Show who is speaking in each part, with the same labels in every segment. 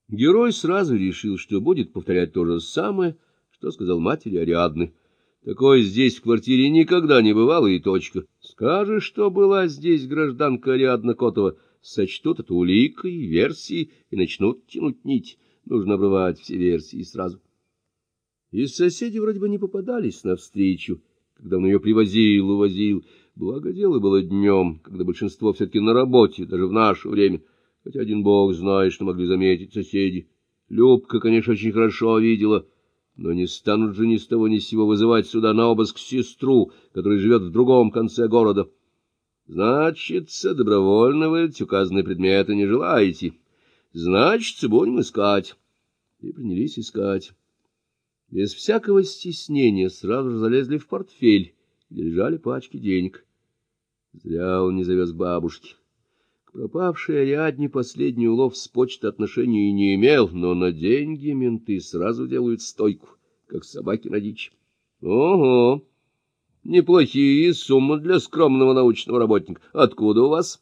Speaker 1: Герой сразу решил, что будет повторять то же самое, что сказал матери Ариадны. Такое здесь в квартире никогда не бывало, и точка. Скажешь, что была здесь гражданка Ариадна Котова, сочтут это уликой, версией и начнут тянуть нить. Нужно обрывать все версии сразу. И соседи вроде бы не попадались навстречу, когда он ее привозил, увозил. Благо дело было днем, когда большинство все-таки на работе, даже в наше время. Хотя один бог знает, что могли заметить соседи. Любка, конечно, очень хорошо видела, но не станут же ни с того ни с сего вызывать сюда на обыск сестру, которая живет в другом конце города. Значится, добровольно вы эти указанные предметы не желаете. Значится, будем искать. И принялись искать. Без всякого стеснения сразу же залезли в портфель, где лежали пачки денег. Зря он не завез к бабушке. К пропавшей Ариадне последний улов с почты отношения и не имел, но на деньги менты сразу делают стойку, как собаки на дичь. Ого! Неплохие суммы для скромного научного работника. Откуда у вас?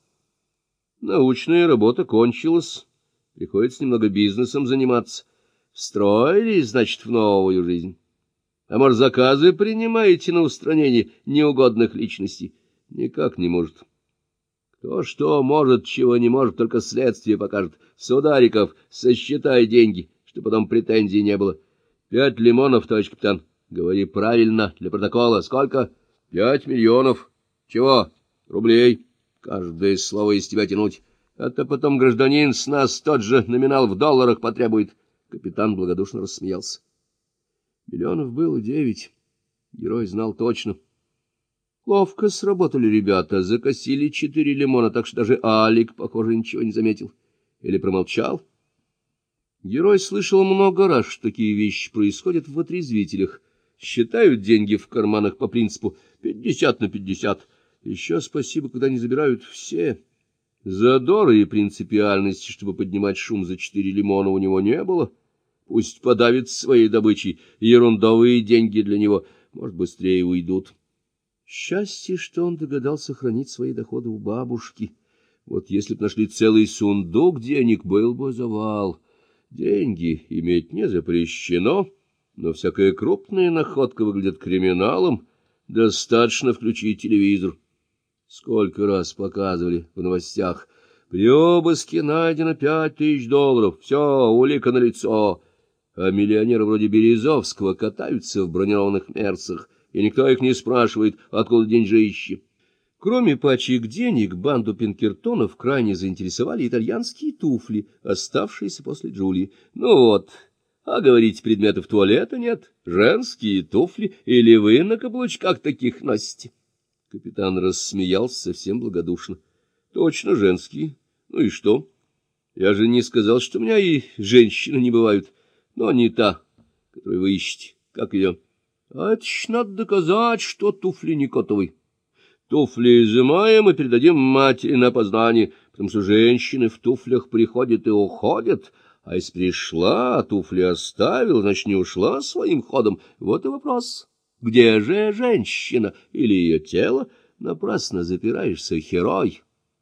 Speaker 1: Научная работа кончилась. Приходится немного бизнесом заниматься. Встроились, значит, в новую жизнь. А может, заказы принимаете на устранение неугодных личностей? Никак не может. Кто что может, чего не может, только следствие покажет. Судариков, сосчитай деньги, чтобы потом претензий не было. 5 лимонов, товарищ капитан. Говори правильно, для протокола. Сколько? 5 миллионов. Чего? Рублей. Каждое слово из тебя тянуть. А то потом гражданин с нас тот же номинал в долларах потребует. Капитан благодушно рассмеялся. Миллионов было 9. Герой знал точно. Ловко сработали ребята, закосили 4 лимона, так что даже Алик, похоже, ничего не заметил. Или промолчал. Герой слышал много раз, что такие вещи происходят в отрезвителях. Считают деньги в карманах по принципу 50 на 50. Еще спасибо, когда не забирают все. Задора и принципиальности, чтобы поднимать шум за 4 лимона, у него не было. Пусть подавит своей добычей, ерундовые деньги для него, может, быстрее уйдут. Счастье, что он догадался хранить свои доходы у бабушки. Вот если б нашли целый сундук денег, был бы завал. Деньги иметь не запрещено, но всякая крупная находка выглядит криминалом. Достаточно включить телевизор. Сколько раз показывали в новостях. При обыске найдено 5000 долларов. Все, улика налицо. А миллионеры вроде Березовского катаются в бронированных мерсах, и никто их не спрашивает, откуда деньжищи. Кроме пачек денег, банду Пинкертонов крайне заинтересовали итальянские туфли, оставшиеся после Джулии. Ну вот, а говорить, предметов туалета нет, женские туфли, или вы на каблучках таких носите? Капитан рассмеялся совсем благодушно. Точно женские. Ну и что? Я же не сказал, что у меня и женщины не бывают. Но не та, которую вы ищете. Как ее? А это ж надо доказать, что туфли не котовые. Туфли изымаем и передадим матери на опознание, потому что женщины в туфлях приходят и уходят, а если пришла, а туфли оставила, значит, не ушла своим ходом. Вот и вопрос. Где же женщина или ее тело? Напрасно запираешься, герой.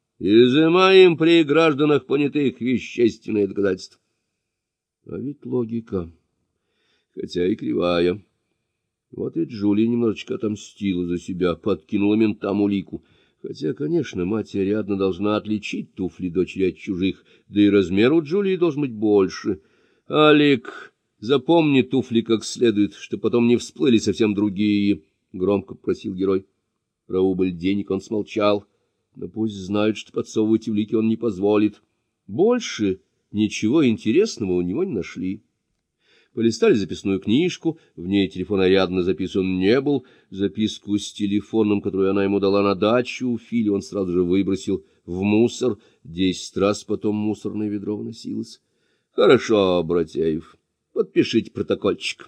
Speaker 1: Изымаем при гражданах понятых вещественные доказательства. А ведь логика, хотя и кривая. Вот и Джулия немножечко отомстила за себя, подкинула ментам улику. Хотя, конечно, мать Ариадна должна отличить туфли дочери от чужих, да и размер у Джулии должен быть больше. Алик, запомни туфли как следует, чтобы потом не всплыли совсем другие, — громко просил герой. Про убыль денег он смолчал, но пусть знают, что подсовывать улики он не позволит. Больше ничего интересного у него не нашли. Полистали записную книжку, в ней телефон Ариадны записан не был. Записку с телефоном, которую она ему дала на дачу у Фили, он сразу же выбросил в мусор. 10 раз потом мусорное ведро вносилось. — Хорошо, Братяев, подпишите протокольчик.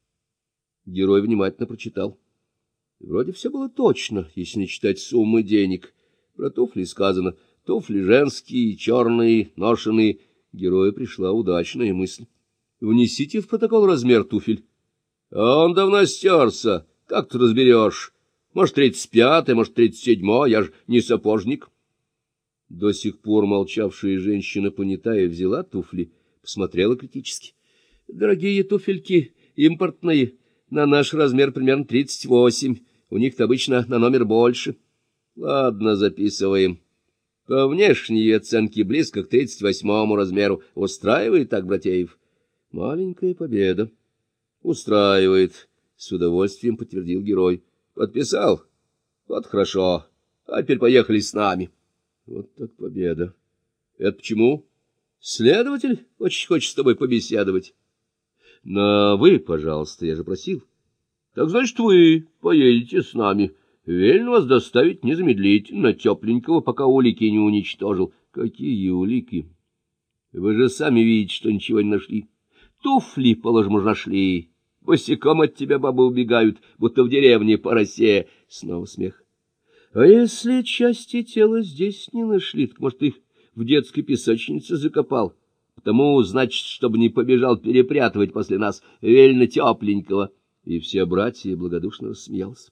Speaker 1: Герой внимательно прочитал. Вроде все было точно, если не читать суммы денег. Про туфли сказано: туфли женские, черные, ношеные. Герою пришла удачная мысль. Внесите в протокол размер туфель. А он давно стерся. Как ты разберешь? Может, 35-й, может, 37-й, я ж не сапожник. До сих пор молчавшая женщина понятая взяла туфли, посмотрела критически. Дорогие туфельки, импортные, на наш размер примерно 38, у них-то обычно на номер больше. Ладно, записываем. По внешней оценке близко к 38-му размеру. Устраивает так, Братеев? Маленькая победа. Устраивает, с удовольствием подтвердил герой. Подписал? Вот хорошо. А теперь поехали с нами. Вот так победа. Это почему? Следователь очень хочет с тобой побеседовать. На «вы», пожалуйста, я же просил. Так значит, вы поедете с нами. Велено вас доставить незамедлительно, тепленького, пока улики не уничтожил. Какие улики? Вы же сами видите, что ничего не нашли. Туфли, положим, уж нашли. Босиком от тебя бабы убегают, будто в деревне по росе. Снова смех. А если части тела здесь не нашли, так, может, их в детской песочнице закопал? Потому, значит, чтобы не побежал перепрятывать после нас, велено тепленького. И все братья благодушно рассмеялся.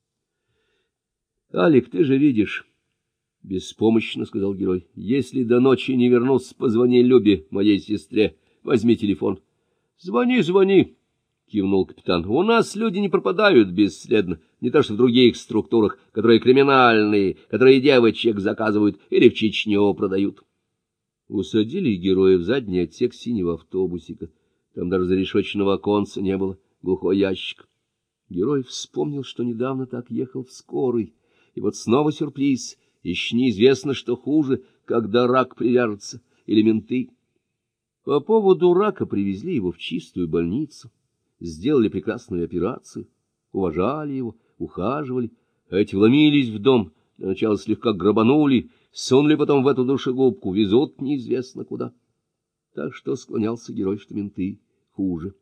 Speaker 1: — Алик, ты же видишь, — беспомощно сказал герой, — если до ночи не вернусь, позвони Любе, моей сестре, возьми телефон. — Звони, звони, — кивнул капитан. — У нас люди не пропадают бесследно, не то что в других структурах, которые криминальные, которые девочек заказывают или в Чечню продают. Усадили героя в задний отсек синего автобусика. Там даже зарешоченного оконца не было, глухой ящик. Герой вспомнил, что недавно так ехал в скорой. И вот снова сюрприз. Еще неизвестно, что хуже, когда рак привяжется, или менты. По поводу рака привезли его в чистую больницу. Сделали прекрасную операцию. Уважали его, ухаживали. А эти вломились в дом. Для начала слегка грабанули, сунули потом в эту душегубку, везут неизвестно куда. Так что склонялся герой, что менты хуже.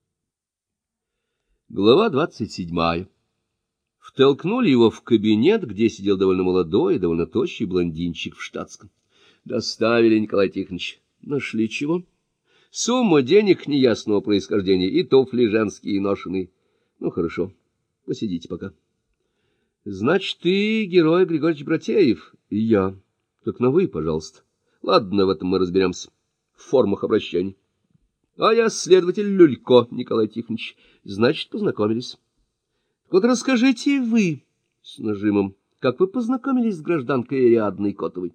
Speaker 1: Глава 27. Втолкнули его в кабинет, где сидел довольно молодой и довольно тощий блондинчик в штатском. Доставили, Николай Тихонович. Нашли чего? Сумма денег неясного происхождения и туфли женские ношеные. Ну, хорошо, посидите пока. Значит, ты герой Григорьевич Братеев, и я. Так на «вы», пожалуйста. Ладно, в этом мы разберемся. В формах обращений. А я следователь Люлько, Николай Тихонович. Значит, познакомились. Вот расскажите вы, с нажимом, как вы познакомились с гражданкой Ариадной Котовой.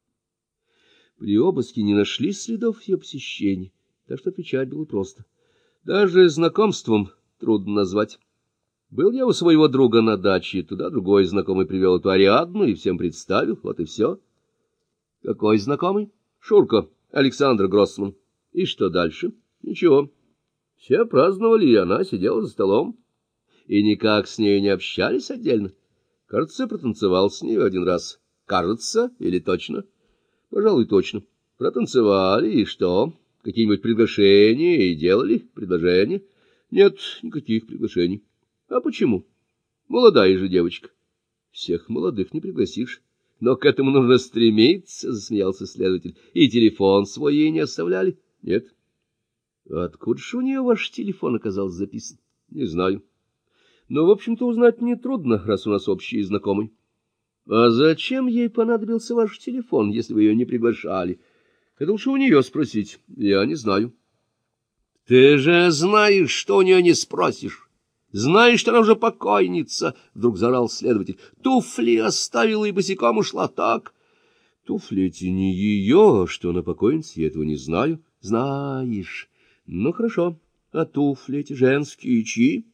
Speaker 1: При обыске не нашли следов ее посещений, так что отвечать было просто. Даже знакомством трудно назвать. Был я у своего друга на даче, туда другой знакомый привел эту Ариадну и всем представил, вот и все. Какой знакомый? Шурка, Александр Гроссман. И что дальше? Ничего. Все праздновали, и она сидела за столом. И никак с ней не общались отдельно. Кажется, протанцевал с ней один раз. Кажется или точно? Пожалуй, точно. Протанцевали, и что? Какие-нибудь приглашения и делали предложения? Нет, никаких приглашений. А почему? Молодая же девочка. Всех молодых не пригласишь. Но к этому нужно стремиться, — засмеялся следователь. И телефон свой ей не оставляли? Нет. Откуда же у нее ваш телефон оказался записан? Не знаю. Но, в общем-то, узнать нетрудно, раз у нас общий знакомый. А зачем ей понадобился ваш телефон, если вы ее не приглашали? Это лучше у нее спросить. Я не знаю. Ты же знаешь, что у нее не спросишь. Знаешь, что она уже покойница, — вдруг заорал следователь. Туфли оставила и босиком ушла, так? Туфли эти не ее, что она покойница, я этого не знаю. Знаешь. Ну, хорошо. А туфли эти женские чьи?